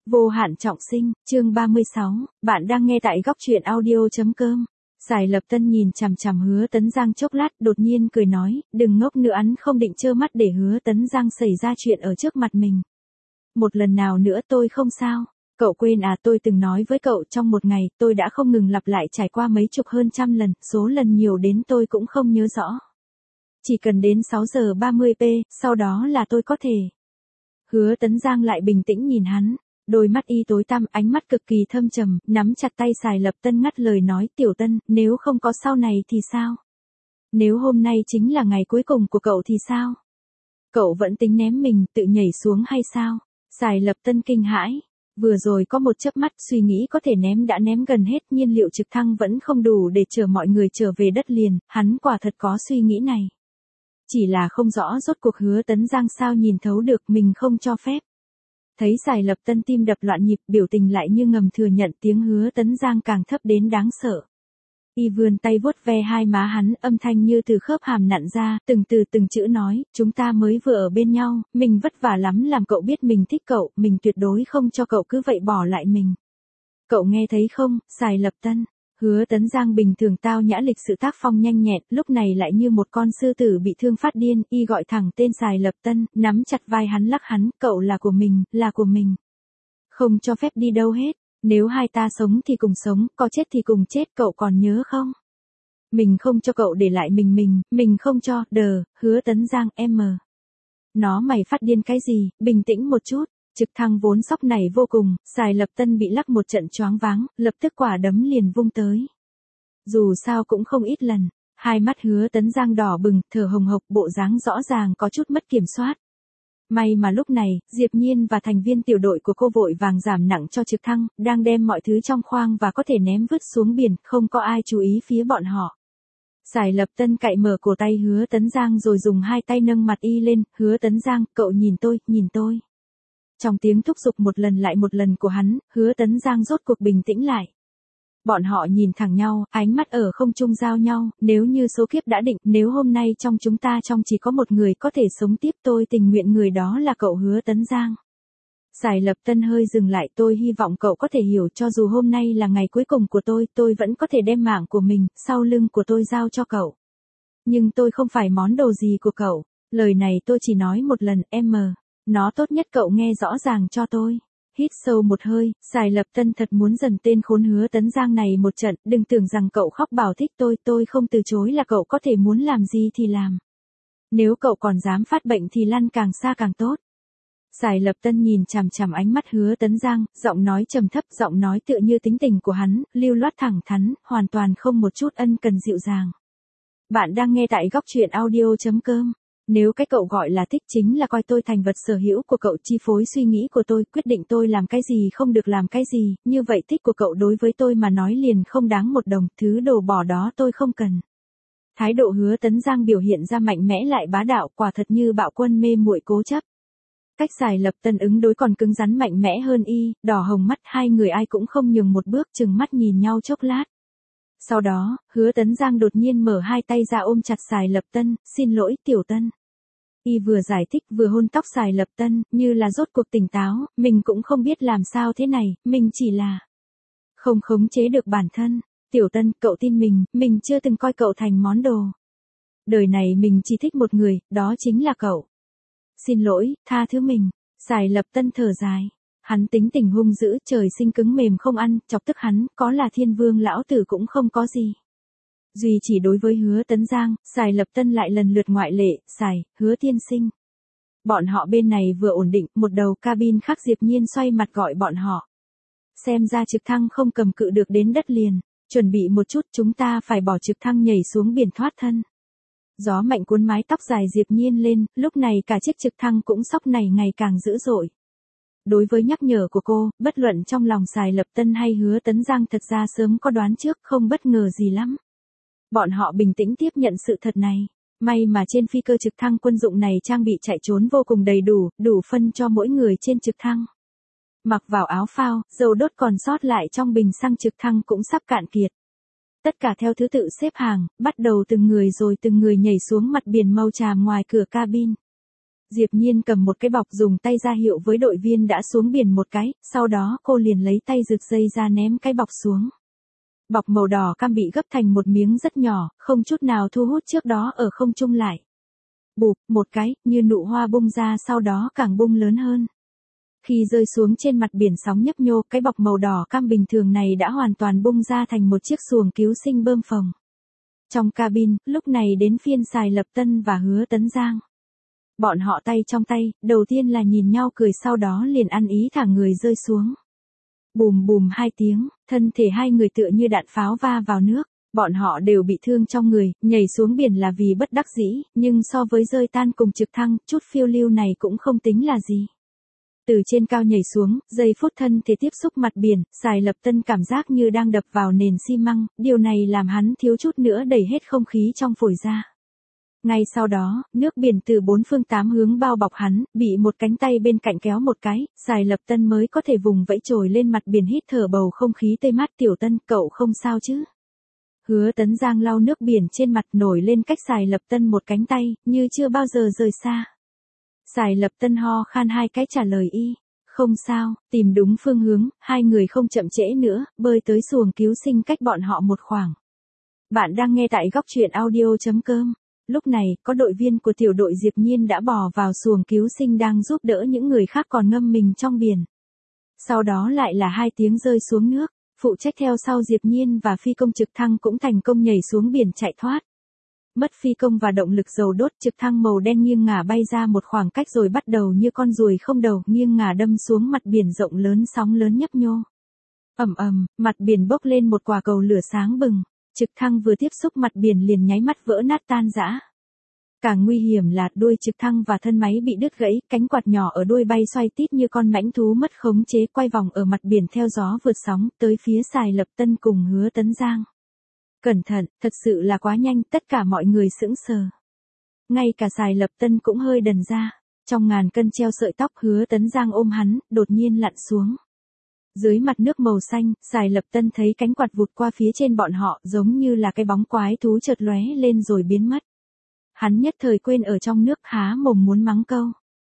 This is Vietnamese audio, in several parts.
Vô hạn trọng sinh, chương 36, bạn đang nghe tại góc truyện audio.com. Giải Lập Tân nhìn chằm chằm Hứa Tấn Giang chốc lát, đột nhiên cười nói, đừng ngốc nữa, hắn không định trơ mắt để Hứa Tấn Giang xảy ra chuyện ở trước mặt mình. Một lần nào nữa tôi không sao. Cậu quên à, tôi từng nói với cậu trong một ngày tôi đã không ngừng lặp lại trải qua mấy chục hơn trăm lần, số lần nhiều đến tôi cũng không nhớ rõ. Chỉ cần đến 6 giờ 30 p, sau đó là tôi có thể. Hứa Tấn Giang lại bình tĩnh nhìn hắn. Đôi mắt y tối tăm, ánh mắt cực kỳ thâm trầm, nắm chặt tay Giải Lập Tân ngắt lời nói, Tiểu Tân, nếu không có sau này thì sao? Nếu hôm nay chính là ngày cuối cùng của cậu thì sao? Cậu vẫn tính ném mình, tự nhảy xuống hay sao? Giải Lập Tân kinh hãi. Vừa rồi có một chớp mắt suy nghĩ có thể ném đã ném gần hết, nhiên liệu trực thăng vẫn không đủ để chở mọi người trở về đất liền, hắn quả thật có suy nghĩ này. Chỉ là không rõ rốt cuộc Hứa Tấn Giang sao nhìn thấu được mình không cho phép. Thấy Giải Lập Tân tim đập loạn nhịp, biểu tình lại như ngầm thừa nhận, tiếng Hứa Tấn Giang càng thấp đến đáng sợ. Y vươn tay vuốt ve hai má hắn, âm thanh như từ khớp hàm nặn ra, từng từ từng chữ nói, chúng ta mới vừa ở bên nhau, mình vất vả lắm làm cậu biết mình thích cậu, mình tuyệt đối không cho cậu cứ vậy bỏ lại mình. Cậu nghe thấy không, Giải Lập Tân? Hứa Tấn Giang bình thường tao nhã lịch sự tác phong nhanh nhẹn, lúc này lại như một con sư tử bị thương phát điên, y gọi thẳng tên Giải Lập Tân, nắm chặt vai hắn lắc hắn, cậu là của mình, là của mình. Không cho phép đi đâu hết, nếu hai ta sống thì cùng sống, có chết thì cùng chết, cậu còn nhớ không? Mình không cho cậu để lại mình không cho, Hứa Tấn Giang, Nó mày phát điên cái gì, bình tĩnh một chút. Trực thăng vốn sóc này vô cùng, Giải Lập Tân bị lắc một trận choáng váng, lập tức quả đấm liền vung tới. Dù sao cũng không ít lần, hai mắt Hứa Tấn Giang đỏ bừng, thở hồng hộc, bộ dáng rõ ràng có chút mất kiểm soát. May mà lúc này, Diệp Nhiên và thành viên tiểu đội của cô vội vàng giảm nặng cho trực thăng, đang đem mọi thứ trong khoang và có thể ném vứt xuống biển, không có ai chú ý phía bọn họ. Giải Lập Tân cạy mở cổ tay Hứa Tấn Giang rồi dùng hai tay nâng mặt y lên, Hứa Tấn Giang, cậu nhìn tôi. Trong tiếng thúc giục một lần lại một lần của hắn, Hứa Tấn Giang rốt cuộc bình tĩnh lại. Bọn họ nhìn thẳng nhau, ánh mắt ở không trung giao nhau, nếu như số kiếp đã định, nếu hôm nay trong chúng ta trong chỉ có một người có thể sống tiếp, tôi tình nguyện người đó là cậu Hứa Tấn Giang. Giải Lập Tân hơi dừng lại, tôi hy vọng cậu có thể hiểu, cho dù hôm nay là ngày cuối cùng của tôi vẫn có thể đem mạng của mình, sau lưng của tôi giao cho cậu. Nhưng tôi không phải món đồ gì của cậu, lời này tôi chỉ nói một lần, Nó tốt nhất cậu nghe rõ ràng cho tôi. Hít sâu một hơi, Giải Lập Tân thật muốn dần tên khốn Hứa Tấn Giang này một trận, đừng tưởng rằng cậu khóc bảo thích tôi không từ chối là cậu có thể muốn làm gì thì làm. Nếu cậu còn dám phát bệnh thì lăn càng xa càng tốt. Giải Lập Tân nhìn chằm chằm ánh mắt Hứa Tấn Giang, giọng nói trầm thấp, giọng nói tựa như tính tình của hắn, lưu loát thẳng thắn, hoàn toàn không một chút ân cần dịu dàng. Bạn đang nghe tại góc truyện audio.com. Nếu cái cậu gọi là thích chính là coi tôi thành vật sở hữu của cậu, chi phối suy nghĩ của tôi, quyết định tôi làm cái gì không được làm cái gì, như vậy thích của cậu đối với tôi mà nói liền không đáng một đồng, thứ đồ bỏ đó tôi không cần. Thái độ Hứa Tấn Giang biểu hiện ra mạnh mẽ lại bá đạo, quả thật như bạo quân mê muội cố chấp. Cách Giải Lập Tân ứng đối còn cứng rắn mạnh mẽ hơn y, đỏ hồng mắt, hai người ai cũng không nhường một bước, chừng mắt nhìn nhau chốc lát. Sau đó, Hứa Tấn Giang đột nhiên mở hai tay ra ôm chặt Giải Lập Tân, xin lỗi Tiểu Tân. Y vừa giải thích vừa hôn tóc Giải Lập Tân, như là rốt cuộc tỉnh táo, mình cũng không biết làm sao thế này, mình chỉ là không khống chế được bản thân. Tiểu Tân, cậu tin mình chưa từng coi cậu thành món đồ. Đời này mình chỉ thích một người, đó chính là cậu. Xin lỗi, tha thứ mình. Giải Lập Tân thở dài. Hắn tính tình hung dữ, trời sinh cứng mềm không ăn, chọc tức hắn, có là thiên vương lão tử cũng không có gì. Duy chỉ đối với Hứa Tấn Giang, Giải Lập Tân lại lần lượt ngoại lệ, Hứa tiên sinh. Bọn họ bên này vừa ổn định, một đầu cabin khác Diệp Nhiên xoay mặt gọi bọn họ. Xem ra trực thăng không cầm cự được đến đất liền, chuẩn bị một chút, chúng ta phải bỏ trực thăng nhảy xuống biển thoát thân. Gió mạnh cuốn mái tóc dài Diệp Nhiên lên, lúc này cả chiếc trực thăng cũng sóc này ngày càng dữ dội. Đối với nhắc nhở của cô, bất luận trong lòng Giải Lập Tân hay Hứa Tấn Giang thật ra sớm có đoán trước, không bất ngờ gì lắm. Bọn họ bình tĩnh tiếp nhận sự thật này. May mà trên phi cơ trực thăng quân dụng này trang bị chạy trốn vô cùng đầy đủ, đủ phân cho mỗi người trên trực thăng. Mặc vào áo phao, dầu đốt còn sót lại trong bình xăng trực thăng cũng sắp cạn kiệt. Tất cả theo thứ tự xếp hàng, bắt đầu từng người rồi từng người nhảy xuống mặt biển màu tràm ngoài cửa cabin. Diệp Nhiên cầm một cái bọc dùng tay ra hiệu với đội viên đã xuống biển một cái, sau đó cô liền lấy tay giật dây ra ném cái bọc xuống. Bọc màu đỏ cam bị gấp thành một miếng rất nhỏ, không chút nào thu hút trước đó ở không trung lại. Bụp, một cái, như nụ hoa bung ra sau đó càng bung lớn hơn. Khi rơi xuống trên mặt biển sóng nhấp nhô, cái bọc màu đỏ cam bình thường này đã hoàn toàn bung ra thành một chiếc xuồng cứu sinh bơm phồng. Trong cabin, lúc này đến phiên Sài Lập Tân và Hứa Tấn Giang. Bọn họ tay trong tay, đầu tiên là nhìn nhau cười sau đó liền ăn ý thả người rơi xuống. Bùm bùm hai tiếng, thân thể hai người tựa như đạn pháo va vào nước, bọn họ đều bị thương trong người, nhảy xuống biển là vì bất đắc dĩ, nhưng so với rơi tan cùng trực thăng, chút phiêu lưu này cũng không tính là gì. Từ trên cao nhảy xuống, giây phút thân thể tiếp xúc mặt biển, Sài Lập Tân cảm giác như đang đập vào nền xi măng, điều này làm hắn thiếu chút nữa đẩy hết không khí trong phổi ra. Ngay sau đó, nước biển từ bốn phương tám hướng bao bọc hắn, bị một cánh tay bên cạnh kéo một cái, Sài Lập Tân mới có thể vùng vẫy trồi lên mặt biển hít thở bầu không khí tươi mát. Tiểu Tân, cậu không sao chứ? Hứa Tấn Giang lau nước biển trên mặt nổi lên cách Sài Lập Tân một cánh tay, như chưa bao giờ rời xa. Sài Lập Tân ho khan hai cái trả lời y. Không sao, tìm đúng phương hướng, hai người không chậm trễ nữa, bơi tới xuồng cứu sinh cách bọn họ một khoảng. Bạn đang nghe tại góc truyện audio.com. Lúc này, có đội viên của tiểu đội Diệp Nhiên đã bò vào xuồng cứu sinh đang giúp đỡ những người khác còn ngâm mình trong biển. Sau đó lại là hai tiếng rơi xuống nước, phụ trách theo sau Diệp Nhiên và phi công trực thăng cũng thành công nhảy xuống biển chạy thoát. Mất phi công và động lực dầu đốt, trực thăng màu đen nghiêng ngả bay ra một khoảng cách rồi bắt đầu như con ruồi không đầu nghiêng ngả đâm xuống mặt biển rộng lớn, sóng lớn nhấp nhô. Ầm ầm, mặt biển bốc lên một quả cầu lửa sáng bừng. Trực thăng vừa tiếp xúc mặt biển liền nháy mắt vỡ nát tan rã. Càng nguy hiểm là đuôi trực thăng và thân máy bị đứt gãy, cánh quạt nhỏ ở đuôi bay xoay tít như con mãnh thú mất khống chế quay vòng ở mặt biển theo gió vượt sóng tới phía Sài Lập Tân cùng Hứa Tấn Giang. Cẩn thận, thật sự là quá nhanh, tất cả mọi người sững sờ. Ngay cả Sài Lập Tân cũng hơi đần ra, trong ngàn cân treo sợi tóc. Hứa Tấn Giang ôm hắn, đột nhiên lặn xuống. Dưới mặt nước màu xanh, Sài Lập Tân thấy cánh quạt vụt qua phía trên bọn họ giống như là cái bóng quái thú chợt lóe lên rồi biến mất. Hắn nhất thời quên ở trong nước, há mồm muốn mắng câu.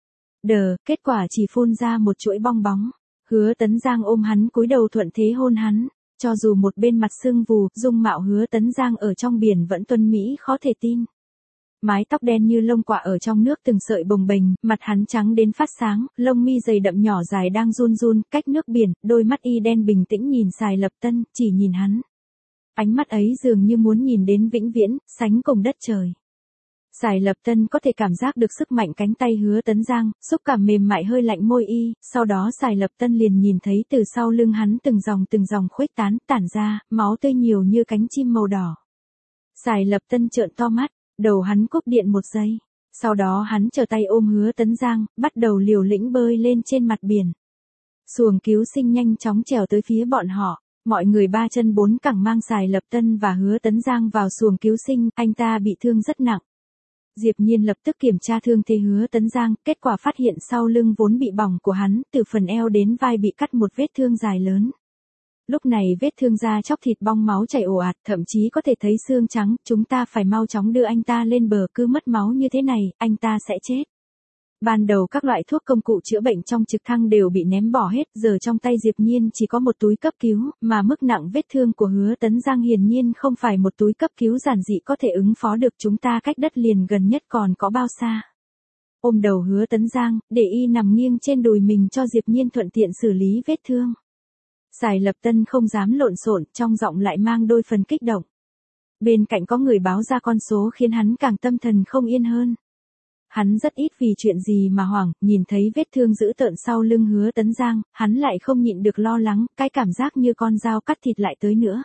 Kết quả chỉ phun ra một chuỗi bong bóng. Hứa Tấn Giang ôm hắn cúi đầu thuận thế hôn hắn. Cho dù một bên mặt sưng vù, dung mạo Hứa Tấn Giang ở trong biển vẫn tuấn mỹ khó thể tin. Mái tóc đen như lông quạ ở trong nước từng sợi bồng bềnh, mặt hắn trắng đến phát sáng, lông mi dày đậm nhỏ dài đang run run, cách nước biển, đôi mắt y đen bình tĩnh nhìn Sài Lập Tân, chỉ nhìn hắn. Ánh mắt ấy dường như muốn nhìn đến vĩnh viễn, sánh cùng đất trời. Sài Lập Tân có thể cảm giác được sức mạnh cánh tay Hứa Tấn Giang, xúc cảm mềm mại hơi lạnh môi y, sau đó Sài Lập Tân liền nhìn thấy từ sau lưng hắn từng dòng khuếch tán, tản ra, máu tươi nhiều như cánh chim màu đỏ. Sài Lập Tân trợn to mắt. Đầu hắn cúp điện một giây. Sau đó hắn trở tay ôm Hứa Tấn Giang, bắt đầu liều lĩnh bơi lên trên mặt biển. Xuồng cứu sinh nhanh chóng trèo tới phía bọn họ. Mọi người ba chân bốn cẳng mang Sài Lập Tân và Hứa Tấn Giang vào xuồng cứu sinh, anh ta bị thương rất nặng. Diệp Nhiên lập tức kiểm tra thương thế Hứa Tấn Giang, kết quả phát hiện sau lưng vốn bị bỏng của hắn, từ phần eo đến vai bị cắt một vết thương dài lớn. Lúc này vết thương da chóc thịt bong máu chảy ồ ạt, thậm chí có thể thấy xương trắng, chúng ta phải mau chóng đưa anh ta lên bờ, cứ mất máu như thế này, anh ta sẽ chết. Ban đầu các loại thuốc công cụ chữa bệnh trong trực thăng đều bị ném bỏ hết, giờ trong tay Diệp Nhiên chỉ có một túi cấp cứu, mà mức nặng vết thương của Hứa Tấn Giang hiển nhiên không phải một túi cấp cứu giản dị có thể ứng phó được, chúng ta cách đất liền gần nhất còn có bao xa. Ôm đầu Hứa Tấn Giang, để y nằm nghiêng trên đùi mình cho Diệp Nhiên thuận tiện xử lý vết thương. Sài Lập Tân không dám lộn xộn, trong giọng lại mang đôi phần kích động. Bên cạnh có người báo ra con số khiến hắn càng tâm thần không yên hơn. Hắn rất ít vì chuyện gì mà hoảng, nhìn thấy vết thương dữ tợn sau lưng Hứa Tấn Giang, hắn lại không nhịn được lo lắng, cái cảm giác như con dao cắt thịt lại tới nữa.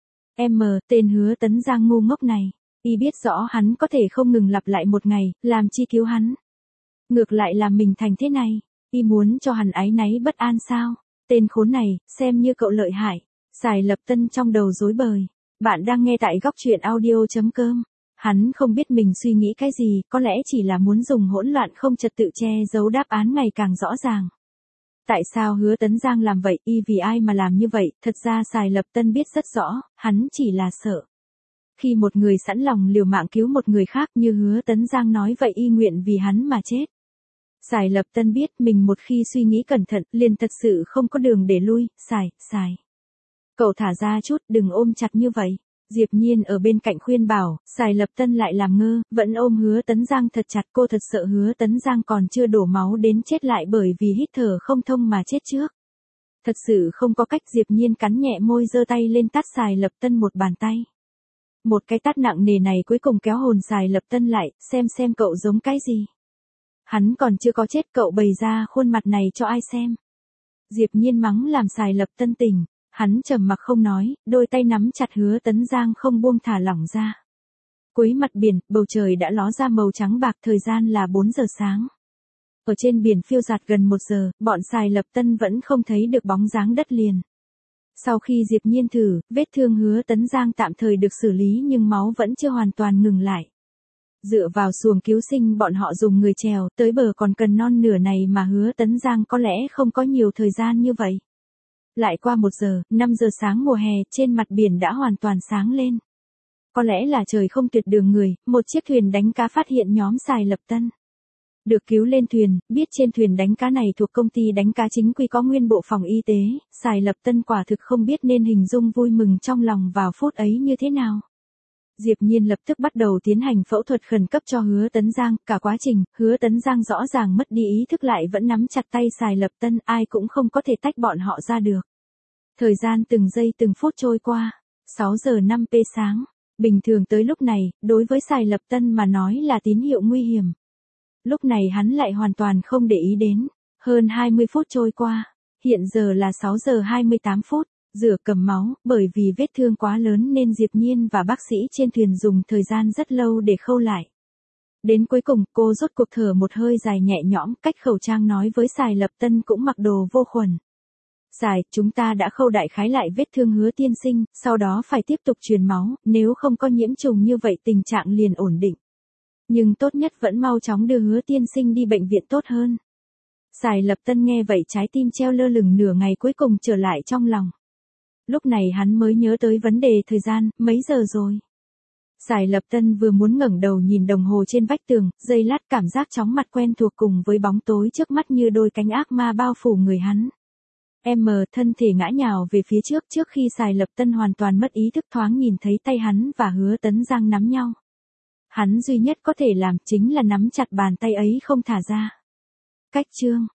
Tên Hứa Tấn Giang ngu ngốc này, y biết rõ hắn có thể không ngừng lặp lại một ngày, làm chi cứu hắn. Ngược lại làm mình thành thế này, y muốn cho hắn áy náy bất an sao? Tên khốn này, xem như cậu lợi hại. Sài Lập Tân trong đầu rối bời. Bạn đang nghe tại góc truyện audio.com. Hắn không biết mình suy nghĩ cái gì, có lẽ chỉ là muốn dùng hỗn loạn không trật tự che giấu đáp án ngày càng rõ ràng. Tại sao Hứa Tấn Giang làm vậy, y vì ai mà làm như vậy, thật ra Sài Lập Tân biết rất rõ, hắn chỉ là sợ. Khi một người sẵn lòng liều mạng cứu một người khác như Hứa Tấn Giang nói vậy y nguyện vì hắn mà chết. Sài Lập Tân biết mình một khi suy nghĩ cẩn thận liền thật sự không có đường để lui, Sài. Cậu thả ra chút, đừng ôm chặt như vậy. Diệp Nhiên ở bên cạnh khuyên bảo, Sài Lập Tân lại làm ngơ, vẫn ôm Hứa Tấn Giang thật chặt, cô thật sợ Hứa Tấn Giang còn chưa đổ máu đến chết lại bởi vì hít thở không thông mà chết trước. Thật sự không có cách. Diệp Nhiên cắn nhẹ môi giơ tay lên tát Sài Lập Tân một bàn tay. Một cái tát nặng nề này cuối cùng kéo hồn Sài Lập Tân lại, xem cậu giống cái gì. Hắn còn chưa có chết cậu bày ra khuôn mặt này cho ai xem. Diệp Nhiên mắng làm Sài Lập Tân tỉnh, hắn trầm mặc không nói, đôi tay nắm chặt Hứa Tấn Giang không buông thả lỏng ra. Cuối mặt biển, bầu trời đã ló ra màu trắng bạc, thời gian là 4 giờ sáng. Ở trên biển phiêu dạt gần 1 giờ, bọn Sài Lập Tân vẫn không thấy được bóng dáng đất liền. Sau khi Diệp Nhiên thử, vết thương Hứa Tấn Giang tạm thời được xử lý nhưng máu vẫn chưa hoàn toàn ngừng lại. Dựa vào xuồng cứu sinh bọn họ dùng người chèo, tới bờ còn cần non nửa này mà Hứa Tấn Giang có lẽ không có nhiều thời gian như vậy. Lại qua 1 giờ, 5 giờ sáng mùa hè, trên mặt biển đã hoàn toàn sáng lên. Có lẽ là trời không tuyệt đường người, một chiếc thuyền đánh cá phát hiện nhóm Sài Lập Tân. Được cứu lên thuyền, biết trên thuyền đánh cá này thuộc công ty đánh cá chính quy có nguyên bộ phòng y tế, Sài Lập Tân quả thực không biết nên hình dung vui mừng trong lòng vào phút ấy như thế nào. Diệp Nhiên lập tức bắt đầu tiến hành phẫu thuật khẩn cấp cho Hứa Tấn Giang, cả quá trình, Hứa Tấn Giang rõ ràng mất đi ý thức lại vẫn nắm chặt tay Sài Lập Tân, ai cũng không có thể tách bọn họ ra được. Thời gian từng giây từng phút trôi qua, 6 giờ 5 p sáng, bình thường tới lúc này, đối với Sài Lập Tân mà nói là tín hiệu nguy hiểm. Lúc này hắn lại hoàn toàn không để ý đến, hơn 20 phút trôi qua, hiện giờ là 6 giờ 28 phút. Rửa cầm máu, bởi vì vết thương quá lớn nên Diệp Nhiên và bác sĩ trên thuyền dùng thời gian rất lâu để khâu lại. Đến cuối cùng, cô rốt cuộc thở một hơi dài nhẹ nhõm, cách khẩu trang nói với Sài Lập Tân cũng mặc đồ vô khuẩn. Sài, chúng ta đã khâu đại khái lại vết thương Hứa tiên sinh, sau đó phải tiếp tục truyền máu, nếu không có nhiễm trùng như vậy tình trạng liền ổn định. Nhưng tốt nhất vẫn mau chóng đưa Hứa tiên sinh đi bệnh viện tốt hơn. Sài Lập Tân nghe vậy trái tim treo lơ lửng nửa ngày cuối cùng trở lại trong lòng. Lúc này hắn mới nhớ tới vấn đề thời gian, mấy giờ rồi. Sài Lập Tân vừa muốn ngẩng đầu nhìn đồng hồ trên vách tường, giây lát cảm giác chóng mặt quen thuộc cùng với bóng tối trước mắt như đôi cánh ác ma bao phủ người hắn. Thân thể ngã nhào về phía trước khi Sài Lập Tân hoàn toàn mất ý thức thoáng nhìn thấy tay hắn và Hứa Tấn Giang nắm nhau. Hắn duy nhất có thể làm chính là nắm chặt bàn tay ấy không thả ra. Cách chương